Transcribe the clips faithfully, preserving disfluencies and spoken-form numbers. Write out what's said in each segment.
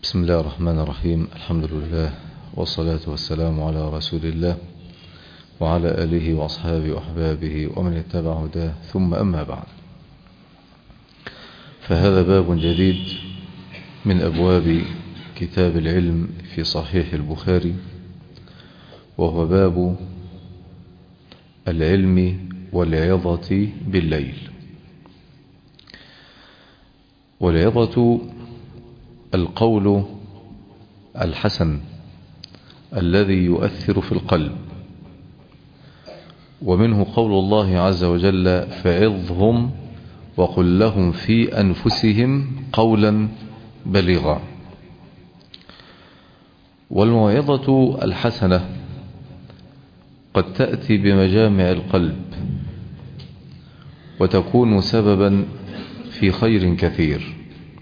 بسم الله الرحمن الرحيم. الحمد لله والصلاة والسلام على رسول الله وعلى آله وأصحابه وأحبابه ومن اتبع هداه، ثم أما بعد، فهذا باب جديد من أبواب كتاب العلم في صحيح البخاري، وهو باب العلم والعظة بالليل. والعظة القول الحسن الذي يؤثر في القلب، ومنه قول الله عز وجل: فعظهم وقل لهم في أنفسهم قولا بليغا. والموعظة الحسنة قد تأتي بمجامع القلب وتكون سببا في خير كثير.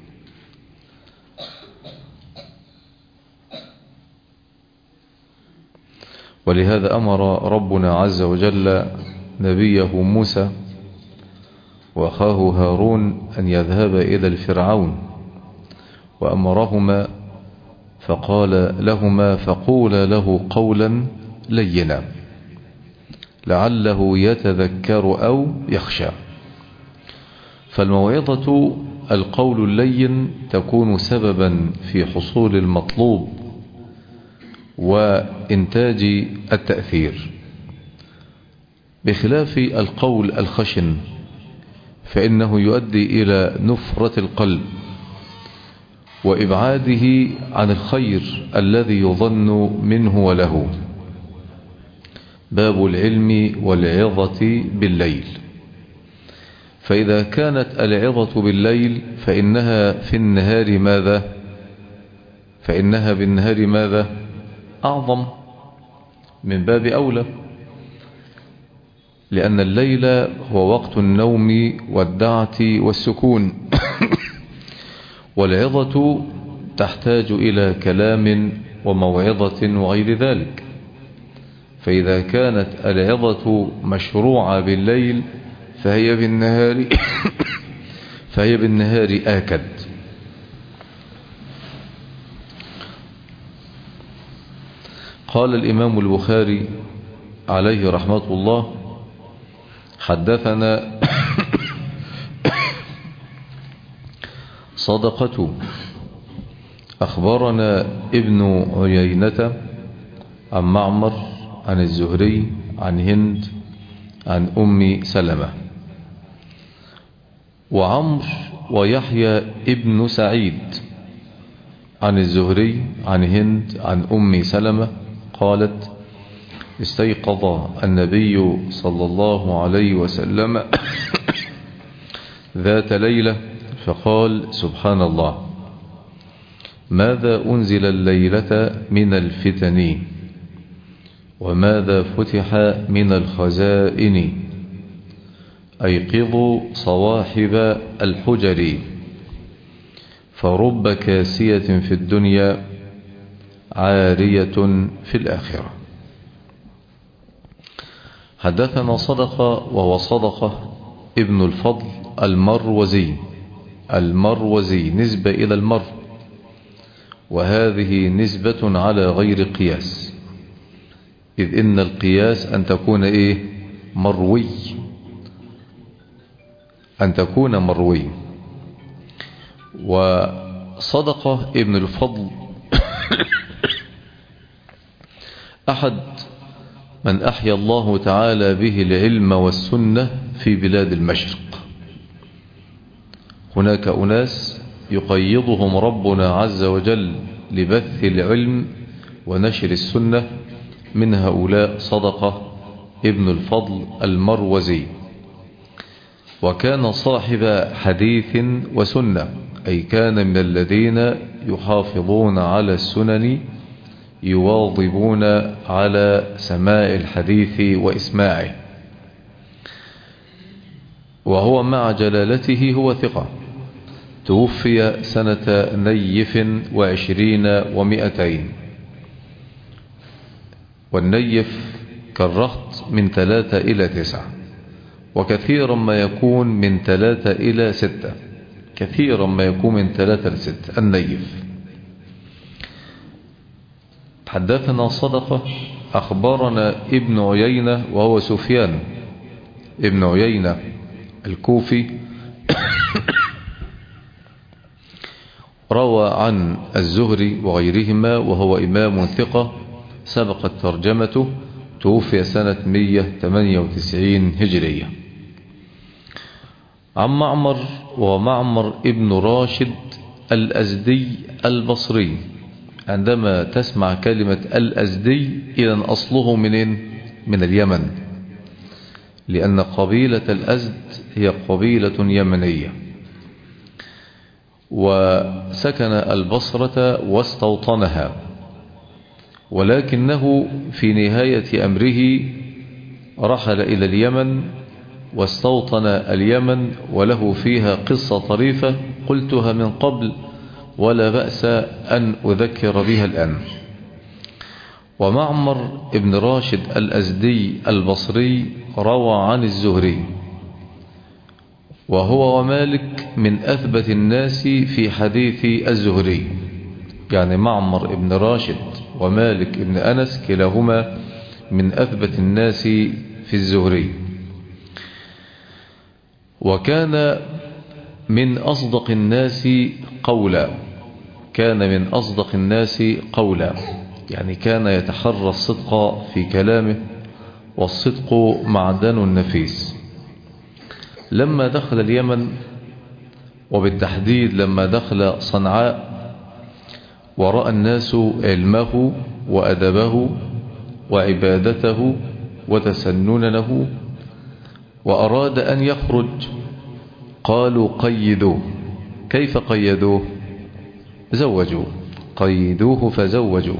ولهذا أمر ربنا عز وجل نبيه موسى وأخاه هارون أن يذهب إلى الفرعون، وأمرهما فقال لهما: فقولا له قولا لينا لعله يتذكر أو يخشى. فالموعظة القول اللين تكون سببا في حصول المطلوب وإنتاج التأثير، بخلاف القول الخشن فإنه يؤدي إلى نفرة القلب وإبعاده عن الخير الذي يظن منه وله. باب العلم والعظة بالليل. فإذا كانت العظة بالليل فإنها في النهار ماذا؟ فإنها بالنهار ماذا؟ أعظم، من باب أولى، لأن الليل هو وقت النوم والدعة والسكون والعظة تحتاج إلى كلام وموعظة وغير ذلك. فإذا كانت العظة مشروعة بالليل فهي بالنهار فهي بالنهار آكد. قال الإمام البخاري عليه رحمة الله: حدثنا صدقة أخبرنا ابن عيينة عن معمر عن الزهري عن هند عن أم سلمة. وعمر ويحيى ابن سعيد عن الزهري عن هند عن أم سلمة قالت: استيقظ النبي صلى الله عليه وسلم ذات ليلة فقال: سبحان الله، ماذا أنزل الليلة من الفتن وماذا فتح من الخزائن، أيقظوا صواحب الحجر فرب كاسية في الدنيا عارية في الآخرة. حدثنا صدقة، وهو صدقة ابن الفضل المروزي المروزي نسبة إلى المر، وهذه نسبة على غير قياس، إذ إن القياس أن تكون إيه؟ مروي، أن تكون مروي. وصدقة ابن الفضل أحد من أحيا الله تعالى به العلم والسنة في بلاد المشرق. هناك أناس يقيضهم ربنا عز وجل لبث العلم ونشر السنة، من هؤلاء صدقة ابن الفضل المروزي. وكان صاحب حديث وسنة، أي كان من الذين يحافظون على السنن، يواظبون على سماع الحديث وإسماعه. وهو مع جلالته هو ثقة، توفي سنة نيف وعشرين ومئتين، والنيف كالرهط من ثلاثة إلى تسعة، وكثيرا ما يكون من ثلاثة إلى ستة، كثيرا ما يكون من ثلاثة لستة النيف. حدثنا صدقة أخبرنا ابن عيينة وهو سفيان ابن عيينة الكوفي روى عن الزهري وغيرهما وهو إمام ثقة سبقت ترجمته، توفي سنة مئة وثمانية وتسعين هجرية. عن معمر ومعمر ابن راشد الأزدي البصري. عندما تسمع كلمة الأزدي إذن أصله منين؟ من اليمن، لأن قبيلة الأزد هي قبيلة يمنية، وسكن البصرة واستوطنها، ولكنه في نهاية أمره رحل إلى اليمن واستوطن اليمن، وله فيها قصة طريفة قلتها من قبل ولا بأس أن أذكر بها الآن. ومعمر ابن راشد الأزدي البصري روى عن الزهري، وهو ومالك من أثبت الناس في حديث الزهري، يعني معمر ابن راشد ومالك ابن أنس كلاهما من أثبت الناس في الزهري. وكان من أصدق الناس قولا، كان من أصدق الناس قولا يعني كان يتحرى الصدق في كلامه، والصدق معدن نفيس. لما دخل اليمن، وبالتحديد لما دخل صنعاء، ورأى الناس علمه وأدبه وعبادته وتسننه، وأراد أن يخرج، قالوا قيدوه. كيف قيدوه؟ زوجوه، قيدوه فزوجوه.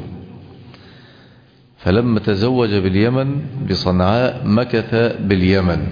فلما تزوج باليمن بصنعاء مكث باليمن.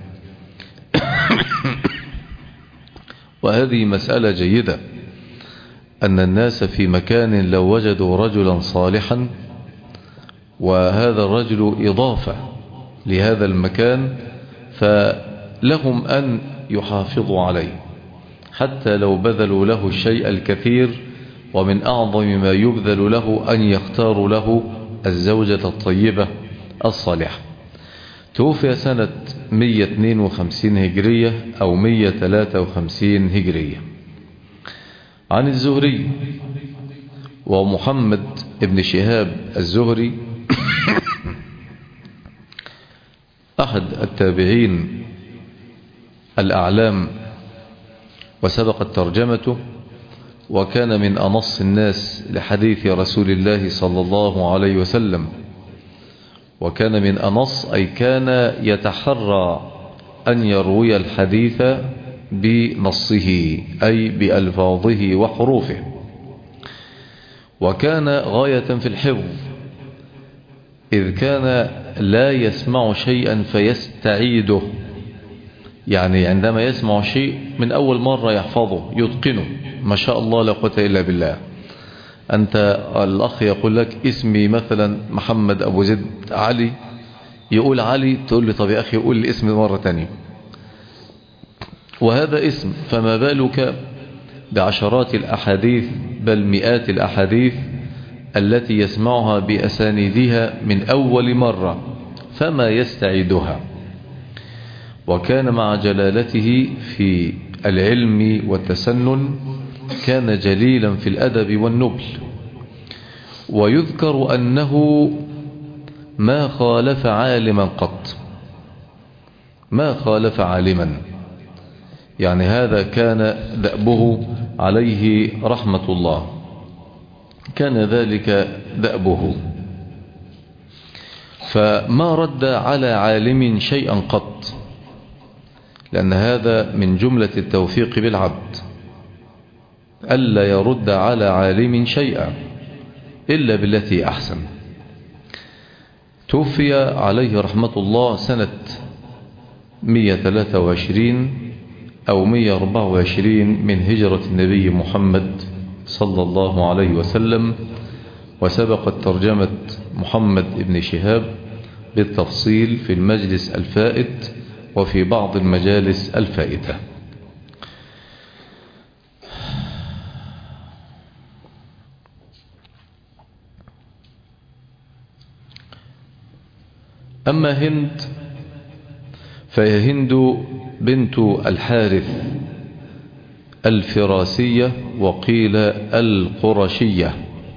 وهذه مسألة جيدة، أن الناس في مكان لو وجدوا رجلا صالحا وهذا الرجل إضافة لهذا المكان فلهم أن يحافظوا عليه، حتى لو بذلوا له الشيء الكثير، ومن أعظم ما يبذل له أن يختاروا له الزوجة الطيبة الصالحة. توفي سنة مئة واثنين وخمسين هجرية أو مئة وثلاثة وخمسين هجرية. عن الزهري ومحمد ابن شهاب الزهري أحد التابعين الأعلام وسبقت ترجمته، وكان من أنص الناس لحديث رسول الله صلى الله عليه وسلم. وكان من أنص أي كان يتحرى أن يروي الحديث بنصه أي بألفاظه وحروفه، وكان غاية في الحفظ، إذ كان لا يسمع شيئا فيستعيده، يعني عندما يسمع شيء من أول مرة يحفظه يتقنه، ما شاء الله لا قوة إلا بالله. أنت الأخ يقول لك اسمي مثلا محمد أبو زيد علي، يقول علي، تقول لي طب يا أخي يقول لي اسمي مرة تانية، وهذا اسم، فما بالك بعشرات الأحاديث بل مئات الأحاديث التي يسمعها بأسانيدها من أول مرة فما يستعيدها. وكان مع جلالته في العلم والتسنن كان جليلا في الأدب والنبل، ويذكر أنه ما خالف عالما قط، ما خالف عالما، يعني هذا كان دأبه عليه رحمة الله، كان ذلك دأبه، فما رد على عالم شيئا قط، لأن هذا من جملة التوفيق بالعبد، ألا يرد على عالم شيئا إلا بالتي أحسن. توفي عليه رحمة الله سنة مئة وثلاثة وعشرين أو مئة وأربعة وعشرين من هجرة النبي محمد صلى الله عليه وسلم، وسبقت ترجمة محمد بن شهاب بالتفصيل في المجلس الفائت وفي بعض المجالس الفائتة. أما هند فهي هند بنت الحارث الفراسية وقيل القرشية،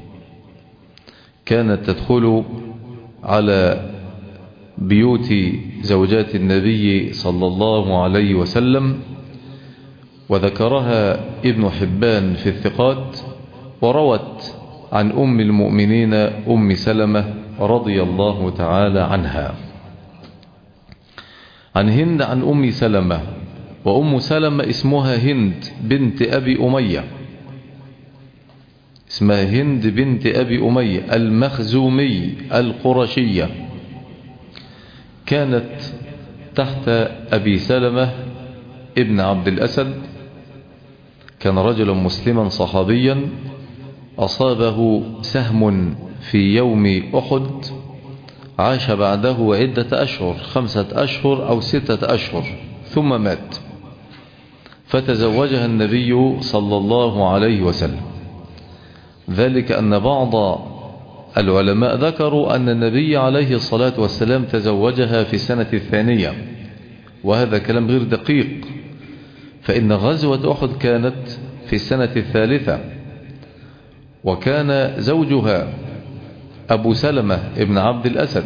كانت تدخل على بيوت زوجات النبي صلى الله عليه وسلم، وذكرها ابن حبان في الثقات، وروت عن أم المؤمنين أم سلمة رضي الله تعالى عنها. عن هند عن أم سلمة، وأم سلمة اسمها هند بنت أبي أمية، اسمها هند بنت أبي أمية المخزومي القرشية، كانت تحت أبي سلمة ابن عبد الأسد، كان رجلا مسلما صحابيا أصابه سهم في يوم أحد، عاش بعده عدة أشهر، خمسة أشهر أو ستة أشهر، ثم مات، فتزوجها النبي صلى الله عليه وسلم. ذلك أن بعض العلماء ذكروا أن النبي عليه الصلاة والسلام تزوجها في السنة الثانية، وهذا كلام غير دقيق، فإن غزوة أحد كانت في السنة الثالثة، وكان زوجها أبو سلمة ابن عبد الأسد،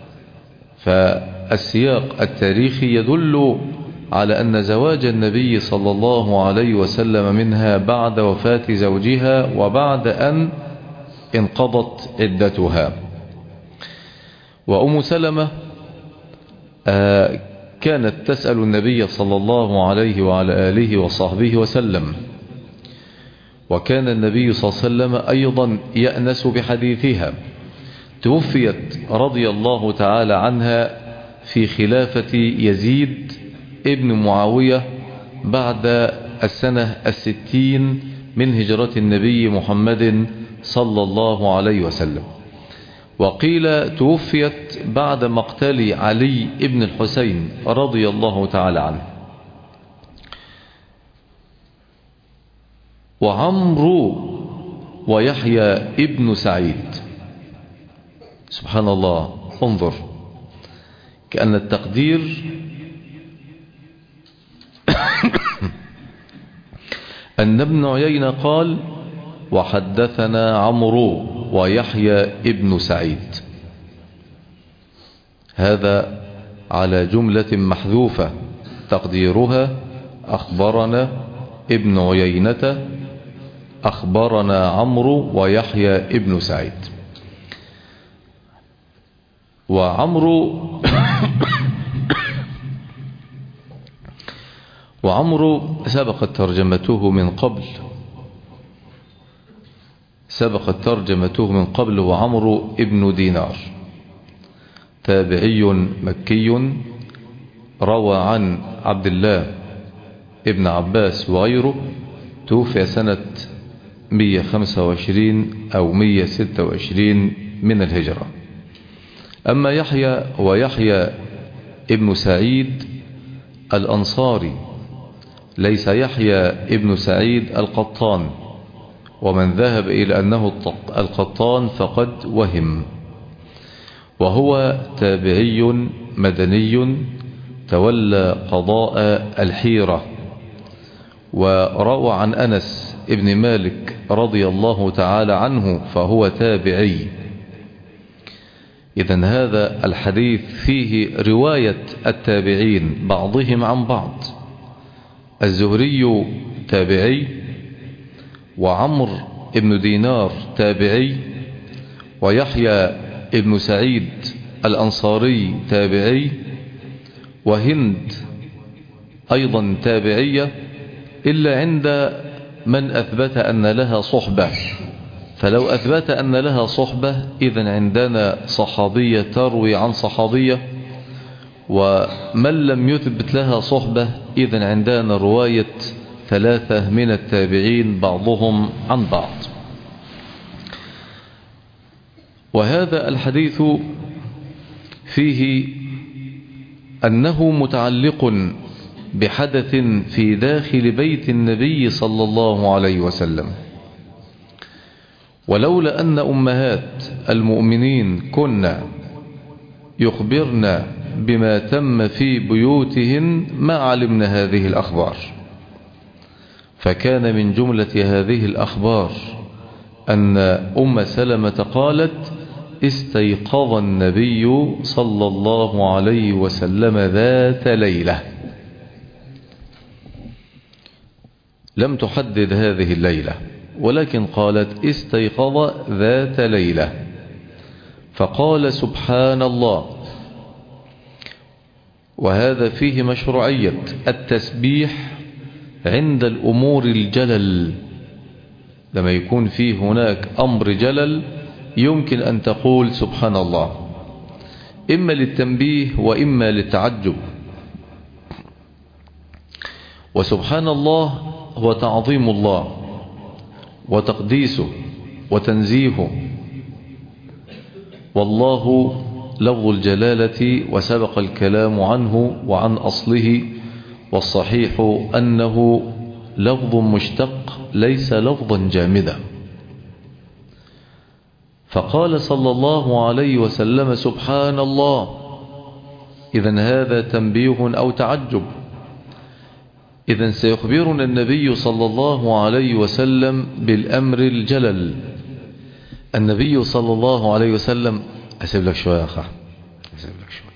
فالسياق التاريخي يدل على أن زواج النبي صلى الله عليه وسلم منها بعد وفاة زوجها وبعد أن انقضت عدتها. وأم سلمة كانت تسأل النبي صلى الله عليه وعلى آله وصحبه وسلم، وكان النبي صلى الله عليه وسلم أيضا يأنس بحديثها. توفيت رضي الله تعالى عنها في خلافة يزيد ابن معاوية بعد السنة الستين من هجرة النبي محمد صلى الله عليه وسلم، وقيل توفيت بعد مقتل علي ابن الحسين رضي الله تعالى عنه. وعمرو ويحيى ابن سعيد، سبحان الله، انظر، كأن التقدير أن ابن عيينة قال وحدثنا عمرو ويحيى ابن سعيد، هذا على جملة محذوفة تقديرها أخبرنا ابن عيينة أخبرنا عمرو ويحيى ابن سعيد. وعمرو وعمرو سبقت ترجمته من قبل سبقت ترجمته من قبل وعمرو ابن دينار، تابعي مكي، روى عن عبد الله ابن عباس وغيره، توفي سنة مئة وخمسة وعشرين أو مئة وستة وعشرين من الهجرة. أما يحيى ويحيى ابن سعيد الأنصاري، ليس يحيى ابن سعيد القطان، ومن ذهب إلى أنه القطان فقد وهم، وهو تابعي مدني تولى قضاء الحيرة، وروى عن أنس ابن مالك رضي الله تعالى عنه، فهو تابعي. إذن هذا الحديث فيه رواية التابعين بعضهم عن بعض، الزهري تابعي، وعمر ابن دينار تابعي، ويحيى ابن سعيد الأنصاري تابعي، وهند أيضا تابعية، إلا عند من أثبت أن لها صحبة، فلو أثبت أن لها صحبة إذن عندنا صحابية تروي عن صحابية، ومن لم يثبت لها صحبة إذن عندنا رواية ثلاثة من التابعين بعضهم عن بعض. وهذا الحديث فيه أنه متعلق بحدث في داخل بيت النبي صلى الله عليه وسلم، ولولا أن أمهات المؤمنين كنا يخبرنا بما تم في بيوتهن ما علمنا هذه الأخبار. فكان من جملة هذه الأخبار أن أم سلمة قالت: استيقظ النبي صلى الله عليه وسلم ذات ليلة. لم تحدد هذه الليلة، ولكن قالت: استيقظ ذات ليلة، فقال: سبحان الله. وهذا فيه مشروعية التسبيح عند الأمور الجلل. لما يكون فيه هناك أمر جلل يمكن أن تقول سبحان الله، إما للتنبيه وإما للتعجب. وسبحان الله هو تعظيم الله وتقديسه وتنزيهه، والله لفظ الجلالة وسبق الكلام عنه وعن أصله، والصحيح أنه لفظ مشتق ليس لفظا جامدا. فقال صلى الله عليه وسلم: سبحان الله. إذن هذا تنبيه أو تعجب. إذن سيخبرنا النبي صلى الله عليه وسلم بالأمر الجلل. النبي صلى الله عليه وسلم، أسيب لك شوية يا أخي، أسيب لك شوية.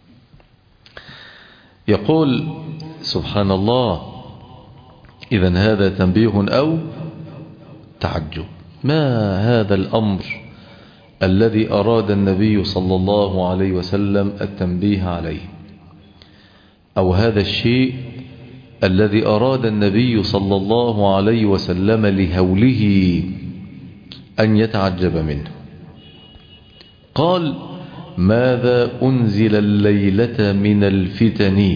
يقول: سبحان الله. إذن هذا تنبيه أو تعجب. ما هذا الأمر الذي أراد النبي صلى الله عليه وسلم التنبيه عليه، أو هذا الشيء الذي أراد النبي صلى الله عليه وسلم لهوله أن يتعجب منه؟ قال: ماذا أنزل الليلة من الفتن،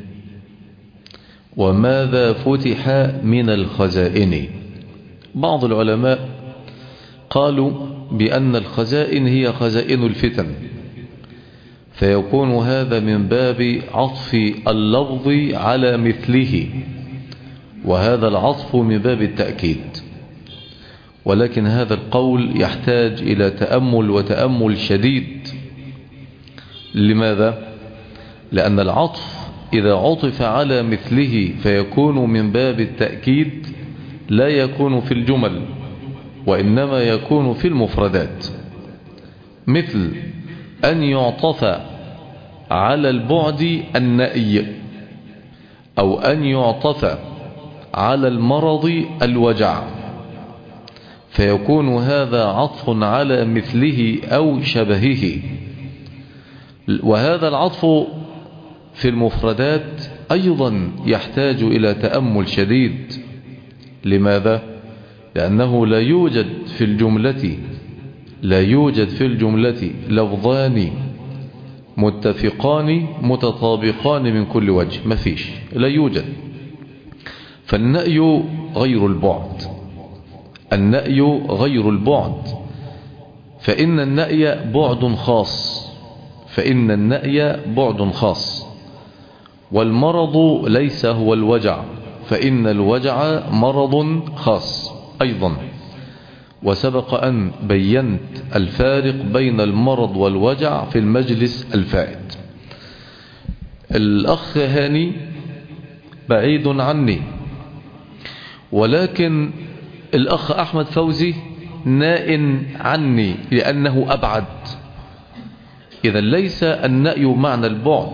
وماذا فتح من الخزائن. بعض العلماء قالوا بأن الخزائن هي خزائن الفتن، فيكون هذا من باب عطف اللفظ على مثله، وهذا العطف من باب التأكيد. ولكن هذا القول يحتاج إلى تأمل وتأمل شديد. لماذا؟ لأن العطف إذا عطف على مثله فيكون من باب التأكيد، لا يكون في الجمل، وإنما يكون في المفردات. مثل أن يعطف على البعد النأي، أو أن يعطف على المرض الوجع، فيكون هذا عطف على مثله أو شبهه. وهذا العطف في المفردات أيضا يحتاج إلى تأمل شديد. لماذا؟ لأنه لا يوجد في الجملة لا يوجد في الجملة لفظان متفقان متطابقان من كل وجه، ما فيش، لا يوجد. فالنأي غير البعد، النأي غير البعد، فإن النأي بعد خاص، فإن النأي بعد خاص. والمرض ليس هو الوجع، فإن الوجع مرض خاص أيضا. وسبق أن بينت الفارق بين المرض والوجع في المجلس الفائت. الأخ هاني بعيد عني، ولكن الأخ أحمد فوزي نائن عني لأنه أبعد. إذا ليس النأي معنى البعد،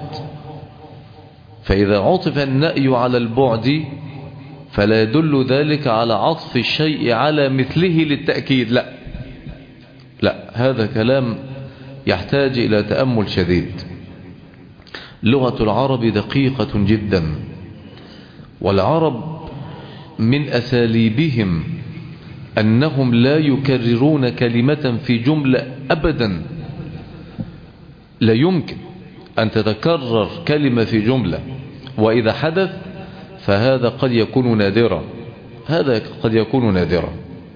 فإذا عطف النأي على البعد فلا يدل ذلك على عطف الشيء على مثله للتأكيد، لا لا، هذا كلام يحتاج إلى تأمل شديد. لغة العرب دقيقة جدا، والعرب من أساليبهم أنهم لا يكررون كلمة في جملة أبدا. لا يمكن أن تتكرر كلمة في جملة، وإذا حدث فهذا قد يكون نادرا، هذا قد يكون نادرا.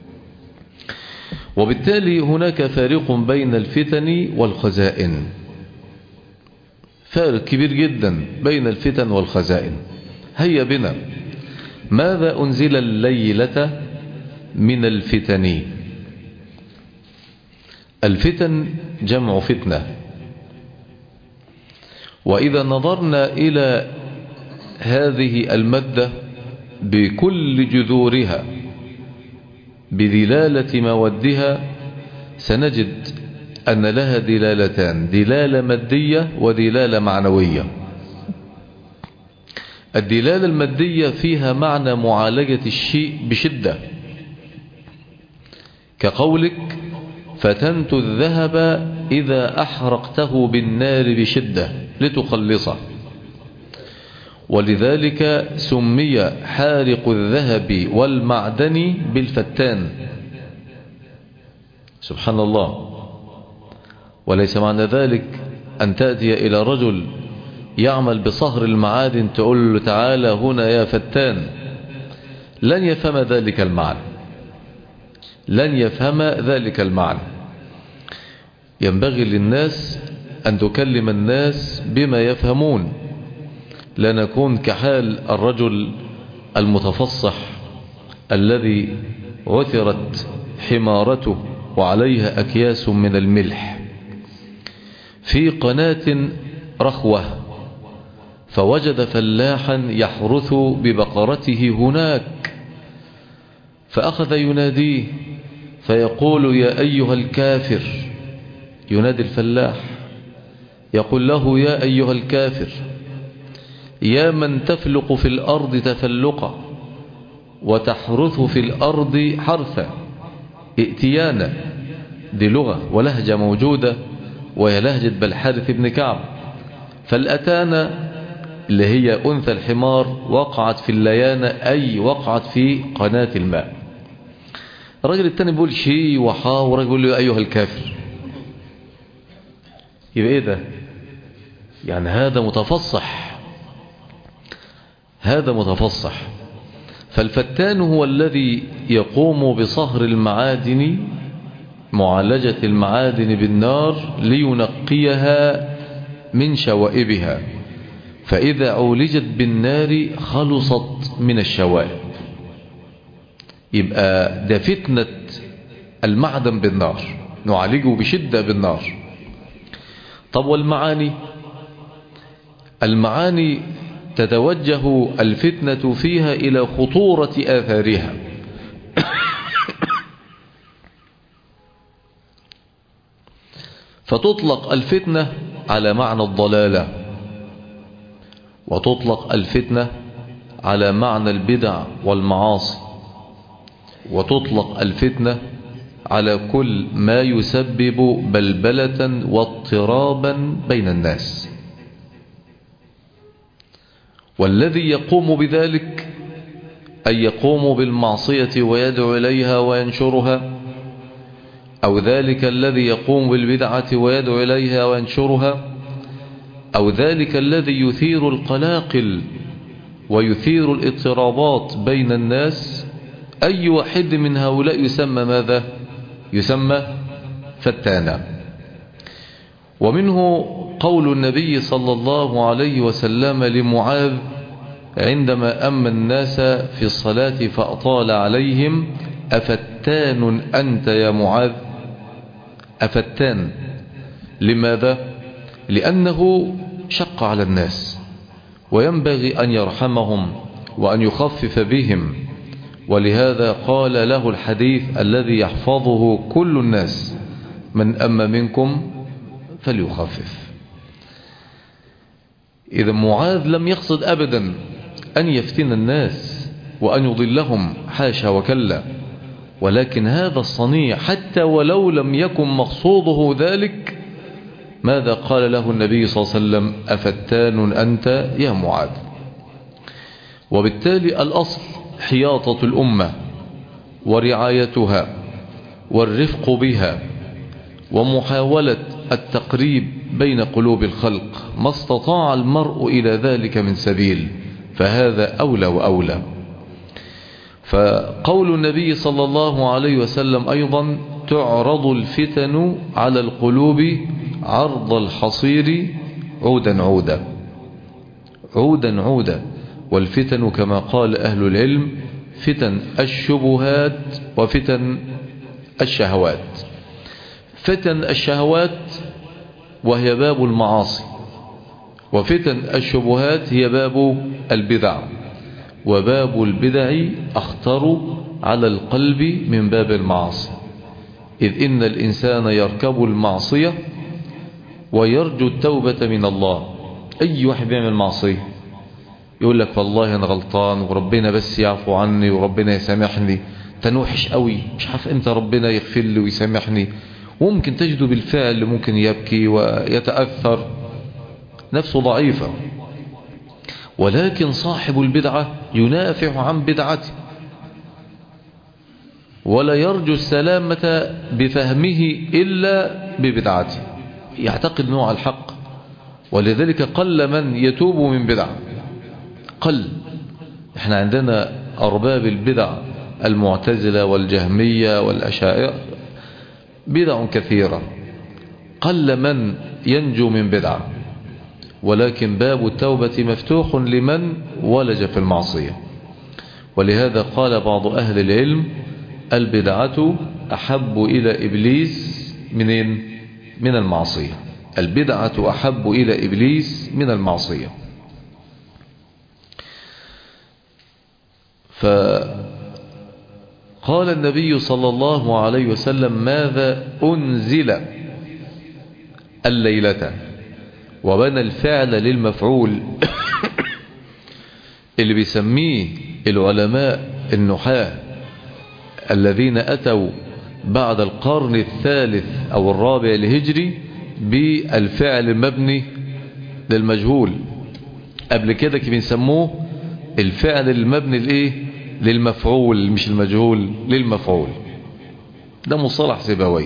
وبالتالي هناك فارق بين الفتن والخزائن، فارق كبير جدا بين الفتن والخزائن. هيا بنا، ماذا أنزل الليلة من الفتن؟ الفتن جمع فتنة، وإذا نظرنا إلى هذه المادة بكل جذورها بدلالة مودها سنجد أن لها دلالتان: دلالة مادية ودلالة معنوية. الدلالة المادية فيها معنى معالجة الشيء بشدة، كقولك فتنت الذهب إذا أحرقته بالنار بشدة لتخلصه، ولذلك سمي حارق الذهب والمعدن بالفتان. سبحان الله. وليس معنى ذلك أن تأتي إلى رجل يعمل بصهر المعادن تقول له تعالى هنا يا فتان، لن يفهم ذلك المعنى، لن يفهم ذلك المعنى. ينبغي للناس أن تكلم الناس بما يفهمون، لا نكون كحال الرجل المتفصح الذي عثرت حمارته وعليها أكياس من الملح في قناة رخوة، فوجد فلاحا يحرث ببقرته هناك، فأخذ يناديه فيقول يا أيها الكافر، ينادي الفلاح يقول له يا أيها الكافر، يا من تفلق في الأرض تفلقا وتحرث في الأرض حرثا، ائتيانا. دي لغة ولهجة موجودة، وهي لهجة بالحارث بن كعب. فالأتانة اللي هي أنثى الحمار وقعت في الليانة، أي وقعت في قناة الماء. الرجل التاني بيقول شي وحا، ورجل بيقول له يا أيها الكافر. يبقى إيه ده؟ يعني هذا متفصح، هذا متفصح. فالفتان هو الذي يقوم بصهر المعادن، معالجة المعادن بالنار لينقيها من شوائبها، فإذا عولجت بالنار خلصت من الشوائب. يبقى ده فتنة المعدن بالنار، نعالجه بشدة بالنار. طب والمعاني؟ المعاني تتوجه الفتنة فيها إلى خطورة آثارها. فتطلق الفتنة على معنى الضلالة، وتطلق الفتنة على معنى البدع والمعاصي، وتطلق الفتنة على كل ما يسبب بلبلة واضطرابا بين الناس. والذي يقوم بذلك أن يقوم بالمعصية ويدعو إليها وينشرها، أو ذلك الذي يقوم بالبدعة ويدعو إليها وينشرها، أو ذلك الذي يثير القلاقل ويثير الاضطرابات بين الناس. أي واحد من هؤلاء يسمى ماذا؟ يسمى فتانا. ومنه قول النبي صلى الله عليه وسلم لمعاذ عندما أما الناس في الصلاة فأطال عليهم: أفتان أنت يا معاذ؟ أفتان. لماذا؟ لأنه شق على الناس، وينبغي أن يرحمهم وأن يخفف بهم، ولهذا قال له الحديث الذي يحفظه كل الناس: من أما منكم فليخفف. إذا معاذ لم يقصد أبدا أن يفتن الناس وأن يضلهم، حاشا وكلا، ولكن هذا الصنيع حتى ولو لم يكن مقصوده ذلك، ماذا قال له النبي صلى الله عليه وسلم؟ أفتان أنت يا معاذ. وبالتالي الأصل حياطة الأمة ورعايتها والرفق بها ومحاولة التقريب بين قلوب الخلق ما استطاع المرء إلى ذلك من سبيل، فهذا أولى وأولى. فقول النبي صلى الله عليه وسلم أيضا: تعرض الفتن على القلوب عرض الحصير عودا عودا، عودا عودا. والفتن كما قال أهل العلم: فتن الشبهات وفتن الشهوات. فتن الشهوات وهي باب المعاصي، وفتن الشبهات هي باب البدع، وباب البدع أخطر على القلب من باب المعاصي، إذ إن الإنسان يركب المعصية ويرجو التوبة من الله. أي واحد بيعمل معصية يقول لك والله أنا غلطان وربنا بس يعفو عني وربنا يسامحني، تنوحش قوي مش عارف امتى ربنا يغفر لي ويسامحني. وممكن تجده بالفعل ممكن يبكي ويتأثر، نفسه ضعيفة. ولكن صاحب البدعة ينافع عن بدعته ولا يرجو السلامة بفهمه إلا ببدعته، يعتقد نوع الحق. ولذلك قل من يتوب من بدعة، قل. احنا عندنا أرباب البدع المعتزلة والجهمية والأشاعرة بدع كثيرة، قل من ينجو من بدعة، ولكن باب التوبة مفتوح لمن ولج في المعصية. ولهذا قال بعض أهل العلم البدعة أحب إلى إبليس منين؟ من المعصية. البدعة أحب إلى إبليس من المعصية. فقال النبي صلى الله عليه وسلم ماذا أنزل الليلة، وبنى الفعل للمفعول اللي بيسميه العلماء النحاة الذين أتوا بعد القرن الثالث أو الرابع الهجري بالفعل المبني للمجهول. قبل كده كيف بنسموه الفعل المبني لإيه؟ للمفعول، مش المجهول، للمفعول. ده مصطلح سيبويه.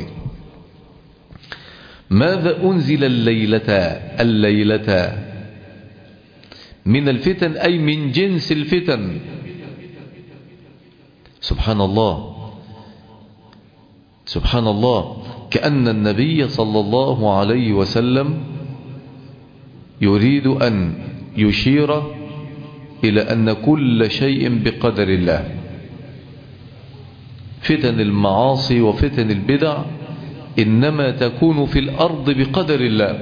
ماذا أنزل الليلة؟ الليلة من الفتن أي من جنس الفتن. سبحان الله سبحان الله، كأن النبي صلى الله عليه وسلم يريد أن يشير إلى أن كل شيء بقدر الله. فتن المعاصي وفتن البدع إنما تكون في الأرض بقدر الله،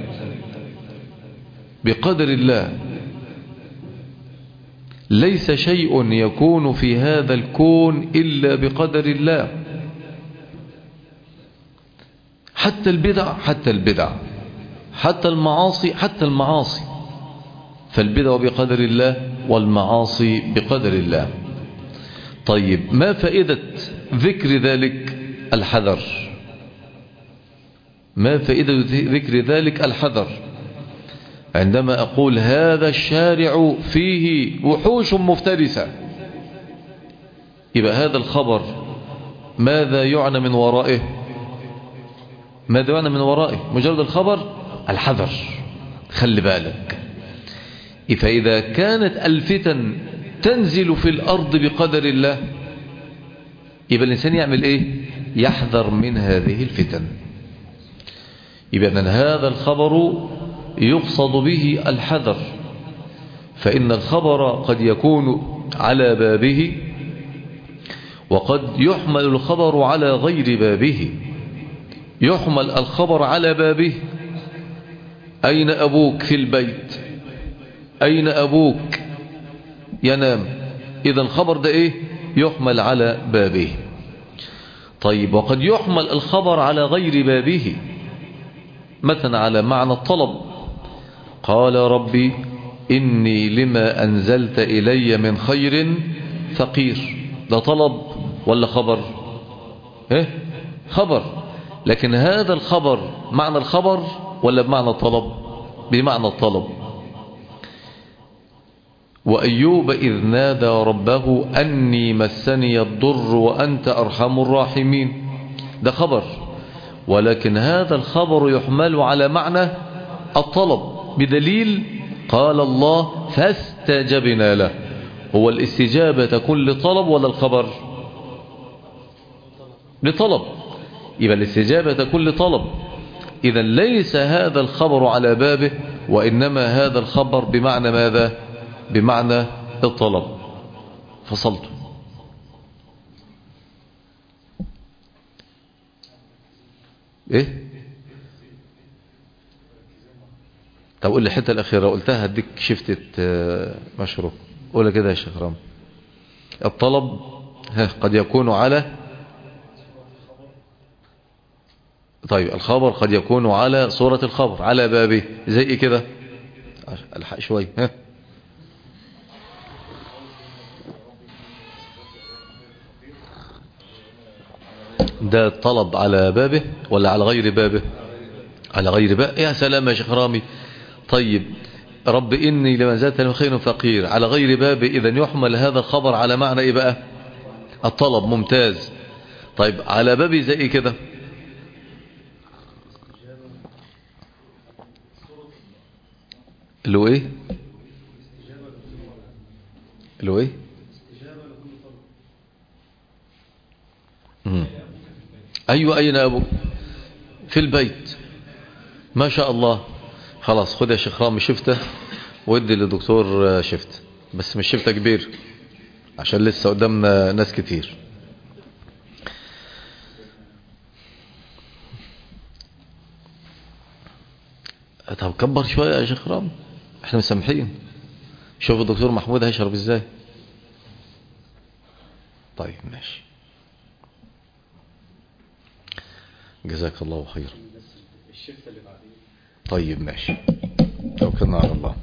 بقدر الله. ليس شيء يكون في هذا الكون إلا بقدر الله. حتى البدع حتى البدع حتى المعاصي حتى المعاصي فالبدع بقدر الله والمعاصي بقدر الله. طيب ما فائدة ذكر ذلك؟ الحذر. ما فائدة ذكر ذلك؟ الحذر. عندما أقول هذا الشارع فيه وحوش مفترسة، يبقى هذا الخبر ماذا يعنى من ورائه؟ ماذا يعنى من ورائه؟ مجرد الخبر؟ الحذر. خلي بالك. فإذا كانت الفتن تنزل في الأرض بقدر الله، يبقى الإنسان يعمل إيه؟ يحذر من هذه الفتن. يبقى أن هذا الخبر يقصد به الحذر، فإن الخبر قد يكون على بابه وقد يحمل الخبر على غير بابه. يحمل الخبر على بابه: أين أبوك؟ في البيت. أين أبوك؟ ينام. إذا الخبر ده إيه؟ يحمل على بابه. طيب وقد يحمل الخبر على غير بابه، مثلا على معنى الطلب: قال ربي إني لما أنزلت إلي من خير فقير. ده طلب ولا خبر؟ إيه؟ خبر. لكن هذا الخبر معنى الخبر ولا بمعنى الطلب؟ بمعنى الطلب. وأيوب إذ نادى ربه أني مسني الضر وأنت أرحم الراحمين. ده خبر، ولكن هذا الخبر يحمل على معنى الطلب بدليل قال الله فاستجبنا له. هو الاستجابة تكون لطلب ولا الخبر؟ لطلب. يبقى الاستجابة تكون لطلب. إذا ليس هذا الخبر على بابه، وإنما هذا الخبر بمعنى ماذا؟ بمعنى الطلب. فصلت. ايه؟ طب قول لي الحته الاخيره قلتها هديك شفتة مشروع. قولها كده يا شيخ رامي. الطلب ها قد يكون على، طيب الخبر قد يكون على صورة الخبر على بابه، زي ايه كده؟ الحق شوي. ها ده الطلب على بابه ولا على غير بابه؟ على غير بابه. يا سلام يا شيخ رامي. طيب رب إني لما زادت خير فقير على غير بابه، إذا يحمل هذا الخبر على معنى إيه بقى؟ الطلب. ممتاز. طيب على بابي زي إيه كده؟ اللي هو إيه؟ اللي هو إيه؟ مم. أيوة أين أبوك؟ في البيت. ما شاء الله. خلاص خد يا شيخ رامي شفته ودي للدكتور شفت، بس مش شفته كبير عشان لسه قدامنا ناس كتير. طب كبر شوية يا شيخ رامي، احنا مسامحين. شوف الدكتور محمود هيشرب ازاي. طيب ماشي، جزاك الله خيرا. طيب ماشي، توكلنا على الله.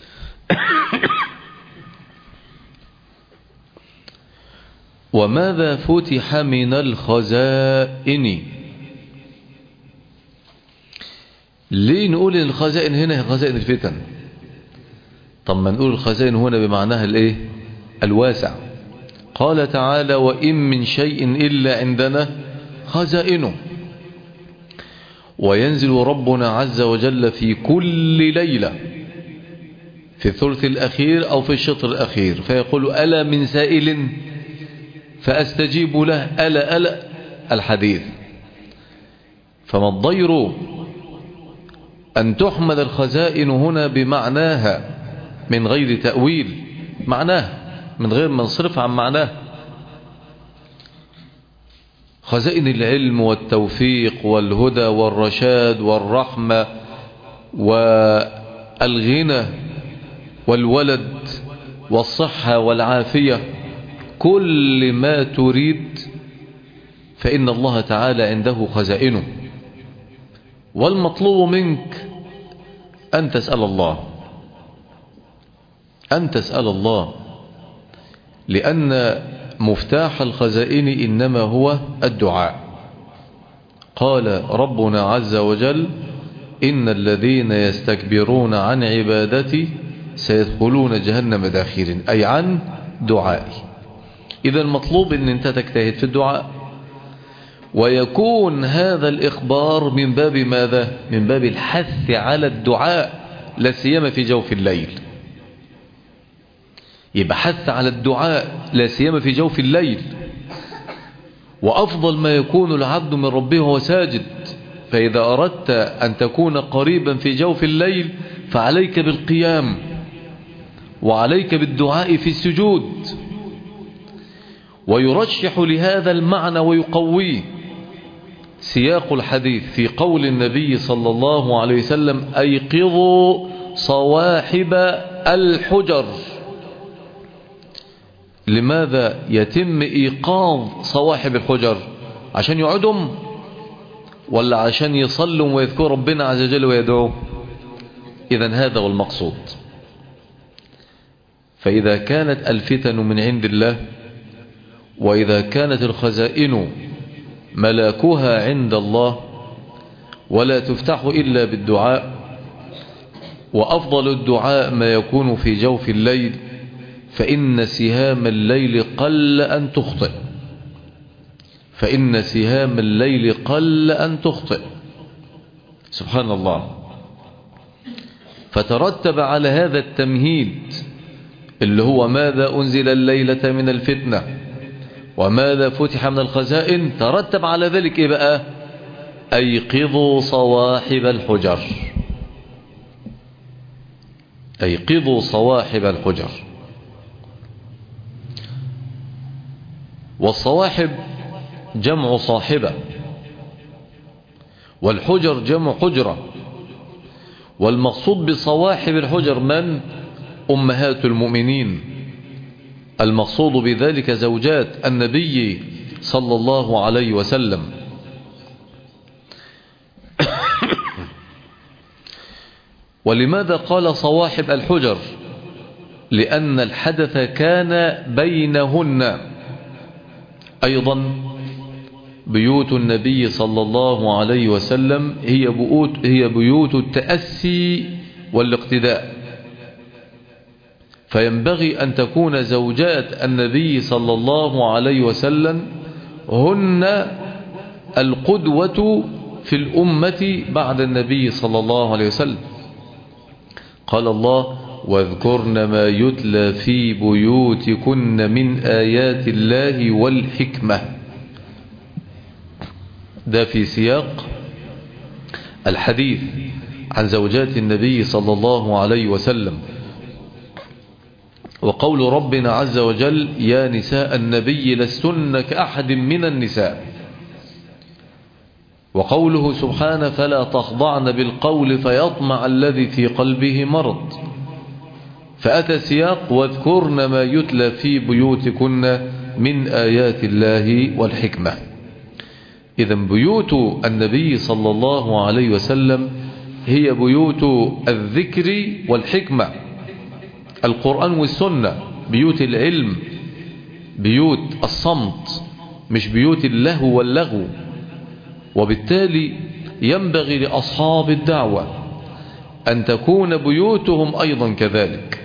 وماذا فتح من الخزائن؟ ليه نقول ان الخزائن هنا خزائن الفتن؟ طب ما نقول الخزائن هنا بمعناها الايه؟ الواسع. قال تعالى وإن من شيء إلا عندنا خزائنه. وينزل ربنا عز وجل في كل ليلة في الثلث الأخير أو في الشطر الأخير فيقول ألا من سائل فأستجيب له، ألا ألا الحديث. فما الضير أن تحمل الخزائن هنا بمعناها من غير تأويل، معناه من غير ما نصرف عن معناه. خزائن العلم والتوفيق والهدى والرشاد والرحمة والغنى والولد والصحة والعافية، كل ما تريد فإن الله تعالى عنده خزائنه. والمطلوب منك أن تسأل الله، أن تسأل الله، لأن مفتاح الخزائن إنما هو الدعاء. قال ربنا عز وجل إن الذين يستكبرون عن عبادتي سيدخلون جهنم داخرين، أي عن دعائي. إذا المطلوب أن أنت تجتهد في الدعاء، ويكون هذا الإخبار من باب ماذا؟ من باب الحث على الدعاء، لا سيما في جوف الليل. يبقى حث على الدعاء لا سيما في جوف الليل. وأفضل ما يكون العبد من ربه وهو ساجد. فإذا أردت أن تكون قريبا في جوف الليل فعليك بالقيام وعليك بالدعاء في السجود. ويرشح لهذا المعنى ويقويه سياق الحديث في قول النبي صلى الله عليه وسلم أيقظوا صواحب الحجر. لماذا يتم إيقاظ صواحب الحجر؟ عشان يقعدهم ولا عشان يصلوا ويذكروا ربنا عز وجل ويدعوه؟ إذن هذا هو المقصود. فإذا كانت الفتن من عند الله، وإذا كانت الخزائن ملاكها عند الله، ولا تفتح إلا بالدعاء، وأفضل الدعاء ما يكون في جوف الليل، فإن سهام الليل قل أن تخطئ، فإن سهام الليل قل أن تخطئ. سبحان الله. فترتب على هذا التمهيد اللي هو ماذا أنزل الليلة من الفتنة وماذا فتح من الخزائن، ترتب على ذلك إيه بقى؟ أيقظوا صواحب الحجر، أيقظوا صواحب الحجر. والصواحب جمع صاحبة، والحجر جمع حجرة. والمقصود بصواحب الحجر من؟ أمهات المؤمنين. المقصود بذلك زوجات النبي صلى الله عليه وسلم. ولماذا قال صواحب الحجر؟ لأن الحدث كان بينهن. أيضا بيوت النبي صلى الله عليه وسلم هي بيوت, هي بيوت التأسي والاقتداء، فينبغي أن تكون زوجات النبي صلى الله عليه وسلم هن القدوة في الأمة بعد النبي صلى الله عليه وسلم. قال الله: واذكرن ما يتلى في بيوتكن من آيات الله والحكمة. ده في سياق الحديث عن زوجات النبي صلى الله عليه وسلم. وقول ربنا عز وجل: يا نساء النبي لستن كأحد من النساء. وقوله سبحانه: فلا تخضعن بالقول فيطمع الذي في قلبه مرض. فأتى سياق: واذكرن ما يتلى في بيوتكن من آيات الله والحكمة. إذن بيوت النبي صلى الله عليه وسلم هي بيوت الذكر والحكمة، القرآن والسنة، بيوت العلم، بيوت الصمت، مش بيوت اللهو واللغو. وبالتالي ينبغي لأصحاب الدعوة أن تكون بيوتهم أيضا كذلك.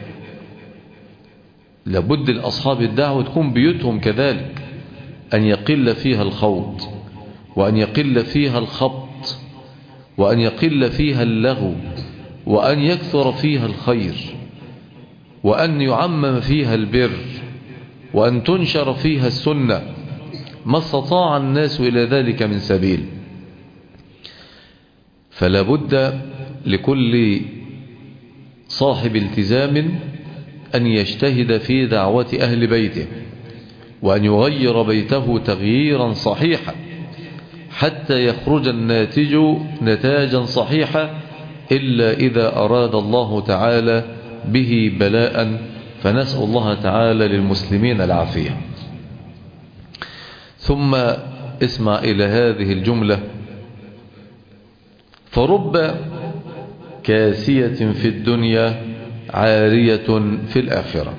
لابد لأصحاب الدعوة تكون بيوتهم كذلك، أن يقل فيها الخوض، وأن يقل فيها الخبط، وأن يقل فيها اللغو، وأن يكثر فيها الخير، وأن يعمم فيها البر، وأن تنشر فيها السنة ما استطاع الناس إلى ذلك من سبيل. فلا بد لكل صاحب التزام أن يجتهد في دعوة أهل بيته، وأن يغير بيته تغييرا صحيحا حتى يخرج الناتج نتاجا صحيحا، إلا إذا أراد الله تعالى به بلاء، فنسأل الله تعالى للمسلمين العافية. ثم اسمع إلى هذه الجملة: فرب كاسية في الدنيا عارية في الآخرة.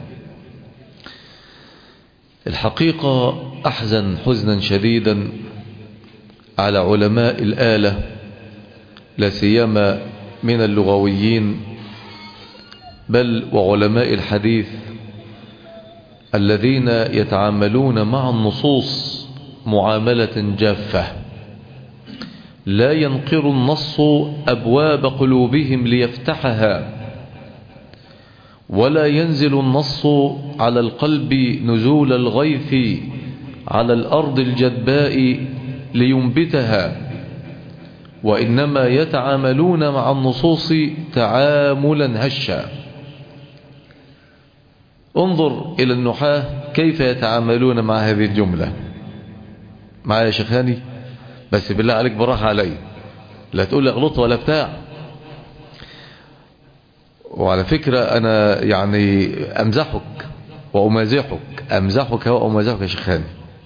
الحقيقة أحزن حزنا شديدا على علماء الآلة، لا سيما من اللغويين، بل وعلماء الحديث الذين يتعاملون مع النصوص معاملة جافة. لا ينقر النص أبواب قلوبهم ليفتحها، ولا ينزل النص على القلب نزول الغيث على الأرض الجدباء لينبتها، وإنما يتعاملون مع النصوص تعاملا هشا. انظر إلى النحاة كيف يتعاملون مع هذه الجملة. معايا يا شيخاني؟ بس بالله عليك براحة علي، لا تقول لي اغلط ولا بتاع. وعلى فكرة أنا يعني أمزحك وأمازحك، أمزحك وأمازحك يا شيخاني.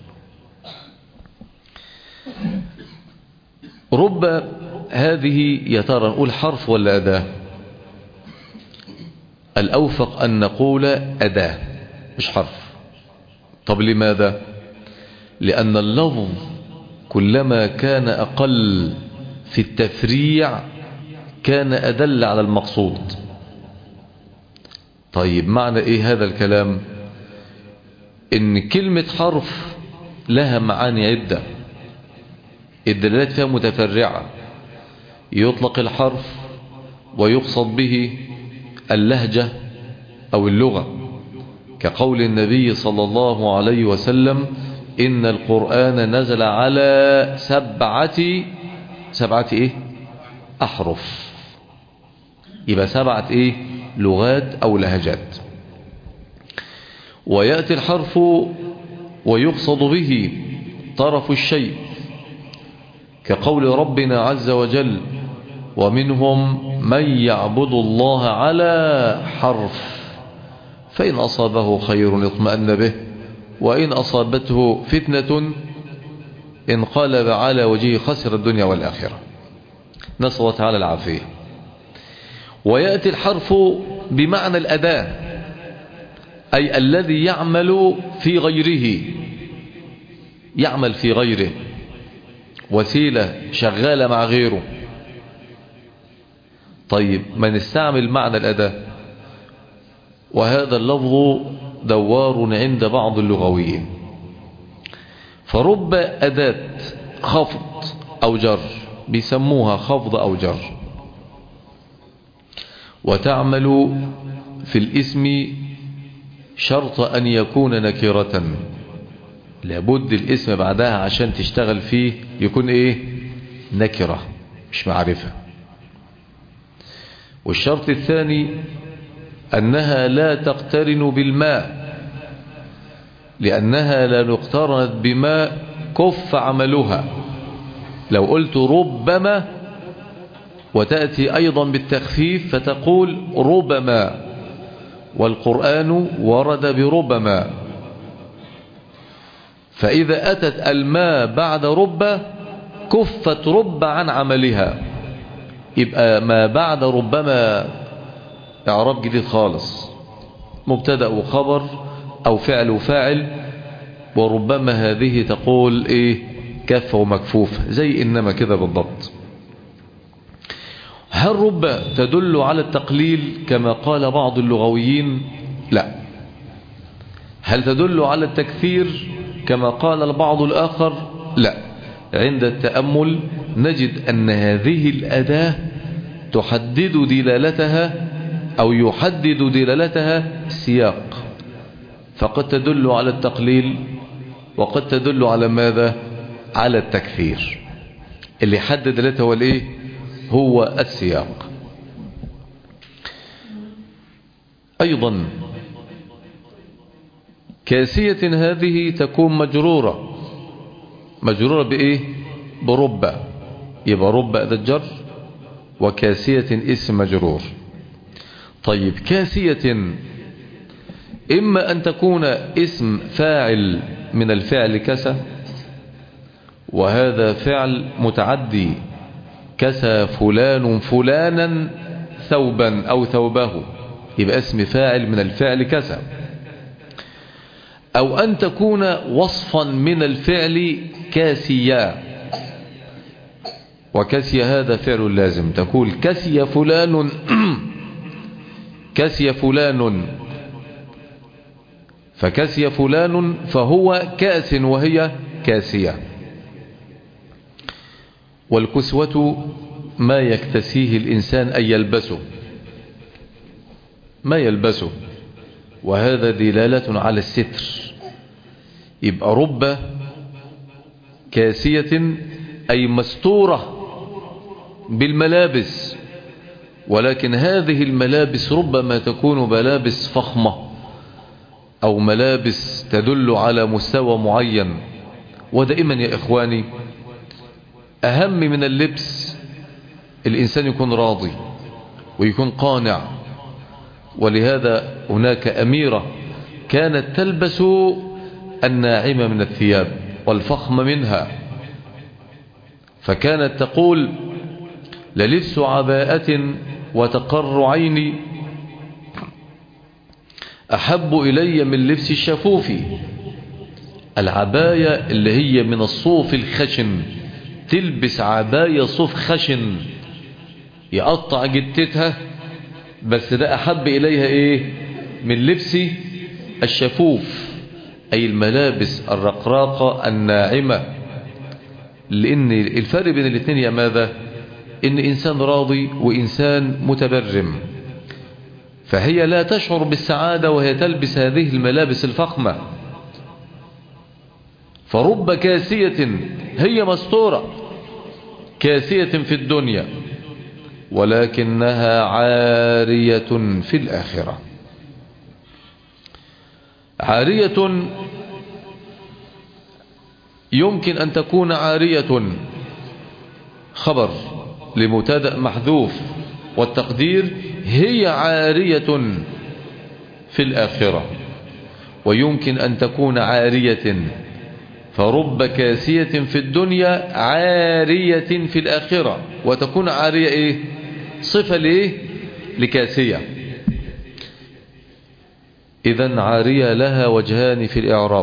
رب هذه يا ترى نقول حرف ولا أداة؟ الأوفق أن نقول أداة مش حرف. طب لماذا؟ لأن اللفظ كلما كان أقل في التفريع كان أدل على المقصود. طيب معنى إيه هذا الكلام؟ إن كلمة حرف لها معاني عدة، الدلالات فيها متفرعة. يطلق الحرف ويقصد به اللهجة أو اللغة، كقول النبي صلى الله عليه وسلم: إن القرآن نزل على سبعة سبعة إيه؟ أحرف. يبقى سبعة إيه؟ لغات أو لهجات. ويأتي الحرف ويقصد به طرف الشيء، كقول ربنا عز وجل: ومنهم من يعبد الله على حرف، فإن أصابه خير اطمأن به، وإن أصابته فتنة انقلب على وجهه خسر الدنيا والآخرة. نسأل الله تعالى العافية. ويأتي الحرف بمعنى الأداة، أي الذي يعمل في غيره، يعمل في غيره، وسيلة شغالة مع غيره. طيب من استعمل معنى الأداة، وهذا اللفظ دوار عند بعض اللغويين. فرب أداة خفض أو جر، بيسموها خفض أو جر، وتعمل في الاسم شرط أن يكون نكرة، لابد الاسم بعدها عشان تشتغل فيه يكون ايه؟ نكرة مش معرفة. والشرط الثاني أنها لا تقترن بالماء، لأنها لا اقترنت بماء كف عملها. لو قلت ربما وتأتي أيضا بالتخفيف فتقول ربما، والقرآن ورد بربما، فإذا أتت الماء بعد رب كفت رب عن عملها، يبقى ما بعد ربما إعراب جديد خالص، مبتدأ وخبر أو فعل وفاعل. وربما هذه تقول إيه؟ كف ومكفوف، زي إنما كده بالضبط. هل رب تدل على التقليل كما قال بعض اللغويين؟ لا. هل تدل على التكثير كما قال البعض الآخر؟ لا. عند التأمل نجد أن هذه الأداة تحدد دلالتها أو يحدد دلالتها السياق، فقد تدل على التقليل وقد تدل على ماذا؟ على التكثير. اللي يحدد دلالتها هو الايه؟ هو السياق. أيضا كاسية هذه تكون مجرورة، مجرورة بإيه؟ بربة، يبقى ربة أداة جر، وكاسية اسم مجرور. طيب كاسية إما أن تكون اسم فاعل من الفعل كسى، وهذا فعل متعدي، كسى فلان فلانا ثوبا أو ثوبه، يبقى اسم فاعل من الفعل كسى. أو أن تكون وصفا من الفعل كاسيا، وكسي هذا فعل لازم، تقول كسي فلان كسي فلان، فكسي فلان فهو كاس وهي كاسية. والكسوة ما يكتسيه الإنسان أن يلبسه، ما يلبسه، وهذا دلالة على الستر. يبقى رب كاسية أي مستورة بالملابس، ولكن هذه الملابس ربما تكون ملابس فخمة أو ملابس تدل على مستوى معين. ودائما يا إخواني أهم من اللبس الإنسان يكون راضي ويكون قانع. ولهذا هناك أميرة كانت تلبس الناعمة من الثياب والفخم منها، فكانت تقول للبس عباءة وتقر عيني أحب إلي من لبس الشفوف. العباية اللي هي من الصوف الخشن، تلبس عباية صوف خشن يقطع جتتها، بس ده أحب إليها إيه؟ من لبس الشفوف، أي الملابس الرقراقة الناعمة. لأن الفرق بين الاثنين يا ماذا؟ إن إنسان راضي وإنسان متبرم، فهي لا تشعر بالسعادة وهي تلبس هذه الملابس الفخمة. فرب كاسية هي مستورة، كاسية في الدنيا ولكنها عارية في الآخرة. عارية يمكن أن تكون عارية خبر لمبتدأ محذوف والتقدير هي عارية في الآخرة، ويمكن أن تكون عارية، فرب كاسية في الدنيا عارية في الآخرة، وتكون عارية إيه؟ صفة لإيه؟ لكاسية. إذن عارية لها وجهان في الإعراب،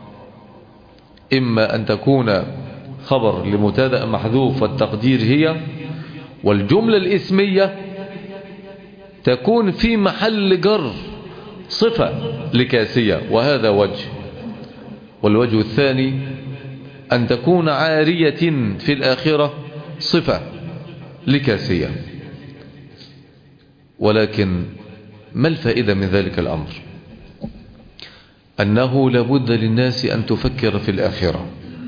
إما أن تكون خبر لمبتدأ محذوف والتقدير هي، والجملة الإسمية تكون في محل جر صفة لكاسية، وهذا وجه. والوجه الثاني أن تكون عارية في الآخرة صفة لكاسية. ولكن ما الفائدة من ذلك الأمر؟ أنه لابد للناس أن تفكر في الآخرة.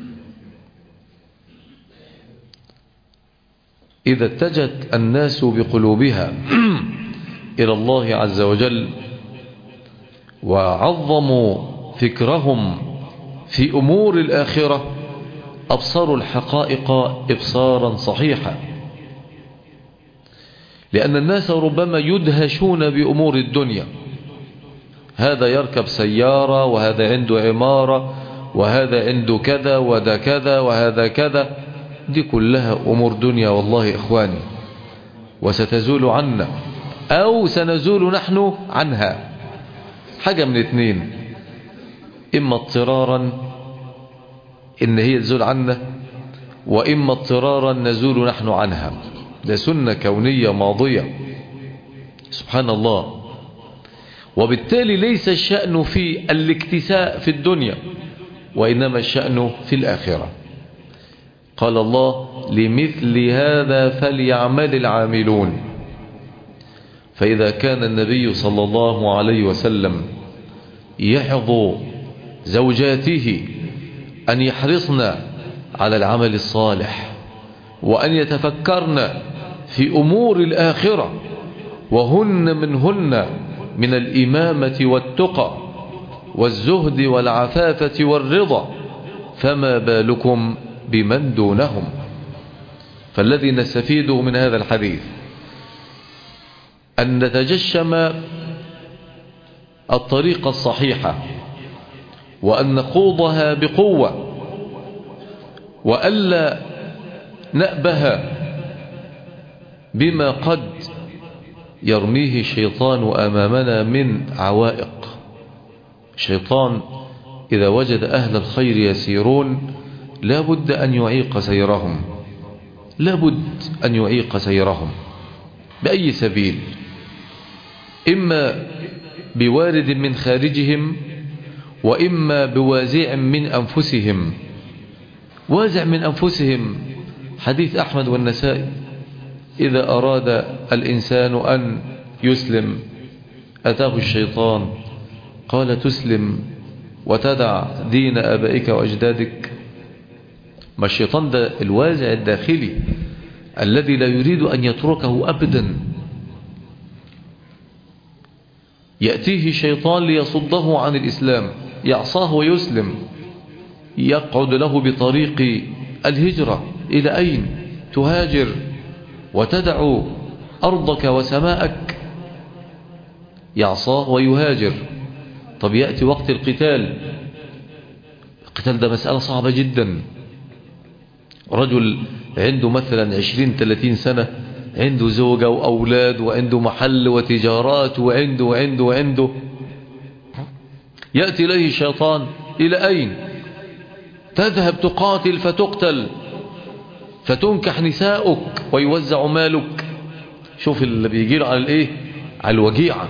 إذا اتجهت الناس بقلوبها إلى الله عز وجل وعظموا فكرهم في أمور الآخرة أبصروا الحقائق إبصارا صحيحا، لأن الناس ربما يدهشون بأمور الدنيا، هذا يركب سيارة، وهذا عنده عمارة، وهذا عنده كذا وذا كذا وهذا كذا. دي كلها أمور دنيا والله إخواني، وستزول عنا أو سنزول نحن عنها. حاجة من اثنين، إما اضطرارا إن هي تزول عنا، وإما اضطرارا نزول نحن عنها. ده سنة كونية ماضية سبحان الله. وبالتالي ليس الشأن في الاكتساء في الدنيا، وإنما الشأن في الآخرة. قال الله: لمثل هذا فليعمل العاملون. فإذا كان النبي صلى الله عليه وسلم يحظ زوجاته أن يحرصن على العمل الصالح، وأن يتفكرن في أمور الآخرة، وهن منهن من الإمامة والتقى والزهد والعفافة والرضا، فما بالكم بمن دونهم؟ فالذي نستفيده من هذا الحديث أن نتجشم الطريقة الصحيحة، وأن نخوضها بقوة، وألا نأبه بما قد يرميه الشيطان أمامنا من عوائق. الشيطان إذا وجد أهل الخير يسيرون لا بد أن يعيق سيرهم، لا بد أن يعيق سيرهم بأي سبيل، إما بوارد من خارجهم، وإما بوازع من أنفسهم. وازع من أنفسهم حديث أحمد والنسائي: إذا أراد الإنسان أن يسلم أتاه الشيطان قال: تسلم وتدع دين آبائك وأجدادك. ما الشيطان ده الوازع الداخلي الذي لا يريد أن يتركه أبدا. يأتيه شيطان ليصده عن الإسلام، يعصاه ويسلم، يقعد له بطريق الهجرة. إلى أين تهاجر وتدع أرضك وسماءك؟ يعصاه ويهاجر. طب يأتي وقت القتال، القتال ده مسألة صعبة جدا. رجل عنده مثلا عشرين ثلاثين سنة، عنده زوجة وأولاد، وعنده محل وتجارات، وعنده وعنده وعنده يأتي إليه الشيطان: إلى أين تذهب تقاتل فتقتل، فتنكح نساؤك ويوزع مالك؟ شوف اللي بيجيله على الايه، على الوجيعة.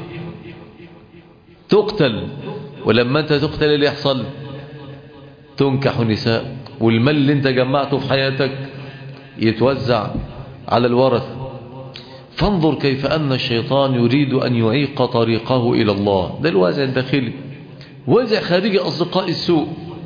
تقتل، ولما انت تقتل اللي يحصل؟ تنكح نساء، والمال اللي انت جمعته في حياتك يتوزع على الورث. فانظر كيف أن الشيطان يريد أن يعيق طريقه إلى الله. ده الوازع الداخلي. وازع خارجي أصدقاء السوء،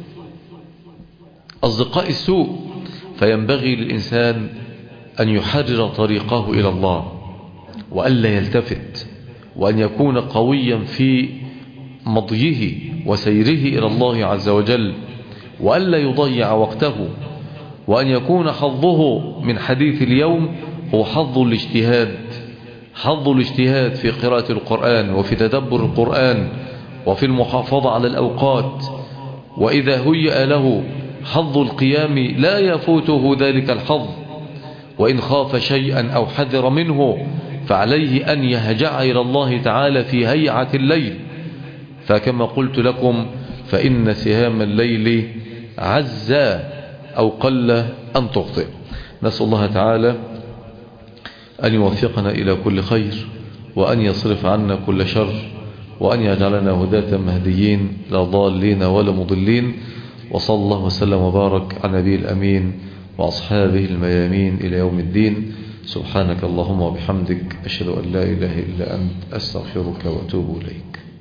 أصدقاء السوء. فينبغي للإنسان أن يحرر طريقه إلى الله، وألا يلتفت، وأن يكون قويا في مضيه وسيره إلى الله عز وجل، وألا يضيع وقته، وأن يكون حظه من حديث اليوم هو حظ الاجتهاد، حظ الاجتهاد في قراءة القرآن وفي تدبر القرآن وفي المحافظة على الأوقات. وإذا هيأ له حظ القيام لا يفوته ذلك الحظ، وإن خاف شيئا أو حذر منه فعليه أن يهجع إلى الله تعالى في هيعة الليل. فكما قلت لكم فإن سهام الليل عز أو قل أن تخطئ. نسأل الله تعالى أن يوفقنا إلى كل خير، وأن يصرف عنا كل شر، وأن يجعلنا هداة مهديين لا ضالين ولا مضلين. وصلى الله وسلم وبارك على نبي الأمين وأصحابه الميامين إلى يوم الدين. سبحانك اللهم وبحمدك، أشهد أن لا إله إلا أنت، أستغفرك وأتوب إليك.